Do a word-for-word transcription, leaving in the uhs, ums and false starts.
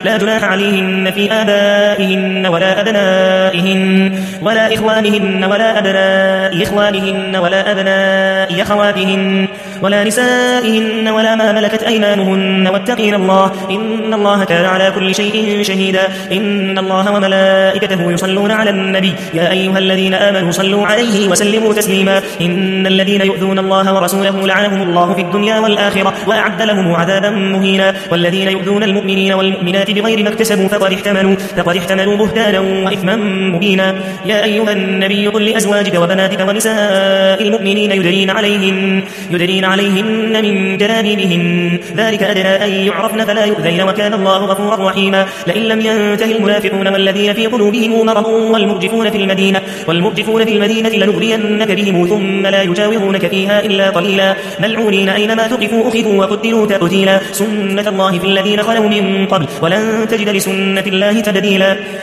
لا جناح عليهن في آبائهن ولا أبنائهن ولا إخوانهن ولا أبناء إخوانهن ولا أبناء أخواتهن ولا نسائهن ولا ما ملكت أيمانهن واتقين الله إن الله كان على كل شيء شهيدا إن الله وملائكته يصلون على النبي يا أيها الذين آمنوا صلوا عليه وسلموا تسليما إن الذين يؤذون الله ورسوله لعنهم الله في الدنيا والآخرة وأعد لهم عذابا مهينا والذين يؤذون المؤمنين والمؤمنات بغير ما اكتسبوا فقد احتملوا, فقد احتملوا بهتانا وإثما مبينا يا أيها النبي قل لأزواجك وبناتك ونساء المؤمنين يدرين عليهن, يدرين عليهن من جلابيبهن ذلك أدنى أن يعرفن فلا يؤذين وكان الله غفورا رحيما لئن لم ينتهي المنافقون والذين في قلوبهم مرض والمرجفون في المدينة والمرجفون في المدينة لنغرينك بهم ثم لا يجاورونك فيها إلا قليلا ملعونين أينما ثقفوا أخذوا وقتلوا تقتيلا سنة الله في الذين خلوا من قبل ولن تجد لسنة الله تبديلا